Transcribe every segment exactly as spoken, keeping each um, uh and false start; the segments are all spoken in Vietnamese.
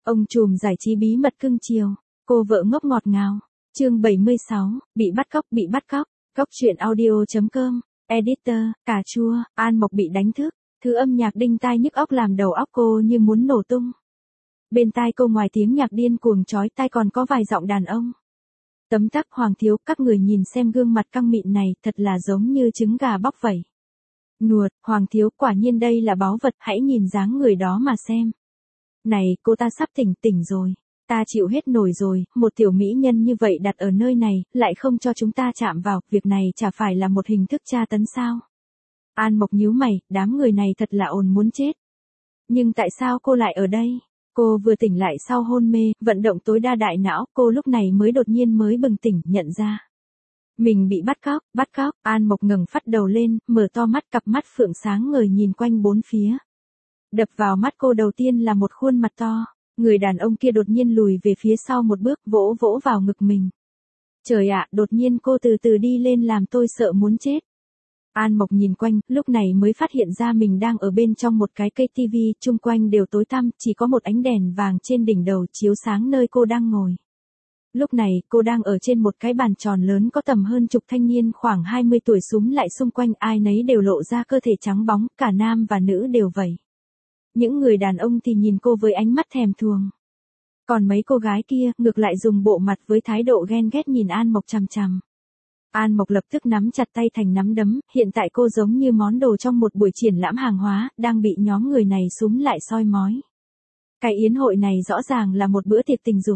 Ông trùm giải trí bí mật cưng chiều, cô vợ ngốc ngọt ngào. Chương bảy mươi sáu, bị bắt cóc, bị bắt cóc. Cóc truyện audio chấm com, editor, cà chua, An Mộc bị đánh thức, thứ âm nhạc đinh tai nhức óc làm đầu óc cô như muốn nổ tung. Bên tai cô ngoài tiếng nhạc điên cuồng chói tai còn có vài giọng đàn ông. Tấm tắc Hoàng thiếu, các người nhìn xem gương mặt căng mịn này, thật là giống như trứng gà bóc vẩy. Nuột, Hoàng thiếu, quả nhiên đây là báu vật, hãy nhìn dáng người đó mà xem. Này, cô ta sắp tỉnh tỉnh rồi. Ta chịu hết nổi rồi, một tiểu mỹ nhân như vậy đặt ở nơi này, lại không cho chúng ta chạm vào, việc này chả phải là một hình thức tra tấn sao? An Mộc nhíu mày, đám người này thật là ồn muốn chết. Nhưng tại sao cô lại ở đây? Cô vừa tỉnh lại sau hôn mê, vận động tối đa đại não, cô lúc này mới đột nhiên mới bừng tỉnh, nhận ra. Mình bị bắt cóc, bắt cóc, An Mộc ngẩng phát đầu lên, mở to mắt, cặp mắt phượng sáng ngời nhìn quanh bốn phía. Đập vào mắt cô đầu tiên là một khuôn mặt to. Người đàn ông kia đột nhiên lùi về phía sau một bước, vỗ vỗ vào ngực mình. Trời ạ, đột nhiên cô từ từ đi lên làm tôi sợ muốn chết. An Mộc nhìn quanh, lúc này mới phát hiện ra mình đang ở bên trong một cái cây tivi, chung quanh đều tối tăm, chỉ có một ánh đèn vàng trên đỉnh đầu chiếu sáng nơi cô đang ngồi. Lúc này, cô đang ở trên một cái bàn tròn lớn có tầm hơn chục thanh niên khoảng hai mươi tuổi xúm lại xung quanh, ai nấy đều lộ ra cơ thể trắng bóng, cả nam và nữ đều vậy. Những người đàn ông thì nhìn cô với ánh mắt thèm thuồng. Còn mấy cô gái kia, ngược lại dùng bộ mặt với thái độ ghen ghét nhìn An Mộc chằm chằm. An Mộc lập tức nắm chặt tay thành nắm đấm, hiện tại cô giống như món đồ trong một buổi triển lãm hàng hóa, đang bị nhóm người này xúm lại soi mói. Cái yến hội này rõ ràng là một bữa tiệc tình dục.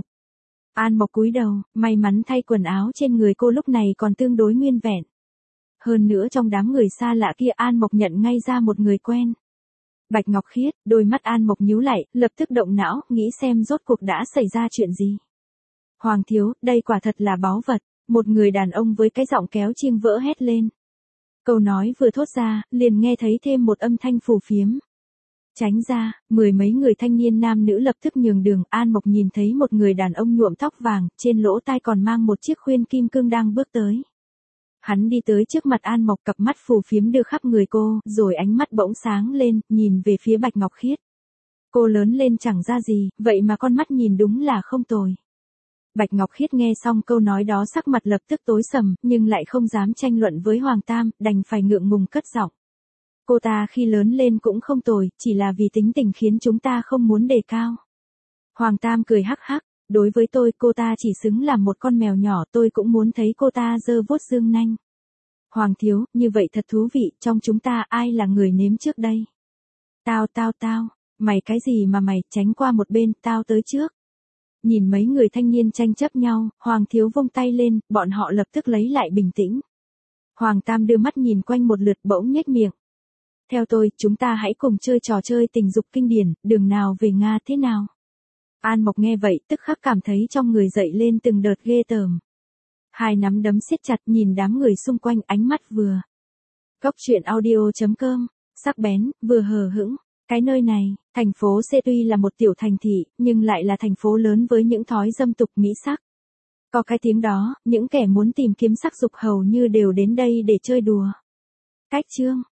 An Mộc cúi đầu, may mắn thay quần áo trên người cô lúc này còn tương đối nguyên vẹn. Hơn nữa trong đám người xa lạ kia An Mộc nhận ngay ra một người quen. Bạch Ngọc Khiết, đôi mắt An Mộc nhíu lại, lập tức động não, nghĩ xem rốt cuộc đã xảy ra chuyện gì. Hoàng thiếu, đây quả thật là báu vật, một người đàn ông với cái giọng kéo chiêng vỡ hét lên. Câu nói vừa thốt ra, liền nghe thấy thêm một âm thanh phù phiếm. Tránh ra, mười mấy người thanh niên nam nữ lập tức nhường đường, An Mộc nhìn thấy một người đàn ông nhuộm tóc vàng, trên lỗ tai còn mang một chiếc khuyên kim cương đang bước tới. Hắn đi tới trước mặt An Mộc, cặp mắt phù phiếm đưa khắp người cô, rồi ánh mắt bỗng sáng lên, nhìn về phía Bạch Ngọc Khiết. Cô lớn lên chẳng ra gì, vậy mà con mắt nhìn đúng là không tồi. Bạch Ngọc Khiết nghe xong câu nói đó sắc mặt lập tức tối sầm, nhưng lại không dám tranh luận với Hoàng Tam, đành phải ngượng ngùng cất giọng. Cô ta khi lớn lên cũng không tồi, chỉ là vì tính tình khiến chúng ta không muốn đề cao. Hoàng Tam cười hắc hắc. Đối với tôi, cô ta chỉ xứng làm một con mèo nhỏ, tôi cũng muốn thấy cô ta giơ vuốt dương nanh. Hoàng thiếu, như vậy thật thú vị, trong chúng ta ai là người nếm trước đây? Tao tao tao, mày cái gì mà mày, tránh qua một bên, tao tới trước. Nhìn mấy người thanh niên tranh chấp nhau, Hoàng thiếu vung tay lên, bọn họ lập tức lấy lại bình tĩnh. Hoàng Tam đưa mắt nhìn quanh một lượt bỗng nhếch miệng. Theo tôi, chúng ta hãy cùng chơi trò chơi tình dục kinh điển, đường nào về Nga thế nào? An Mộc nghe vậy, tức khắc cảm thấy trong người dậy lên từng đợt ghê tởm. Hai nắm đấm siết chặt nhìn đám người xung quanh, ánh mắt vừa. Cóc truyện audio chấm com, sắc bén, vừa hờ hững. Cái nơi này, thành phố C tuy là một tiểu thành thị, nhưng lại là thành phố lớn với những thói dâm tục mỹ sắc. Có cái tiếng đó, những kẻ muốn tìm kiếm sắc dục hầu như đều đến đây để chơi đùa. Cách chương.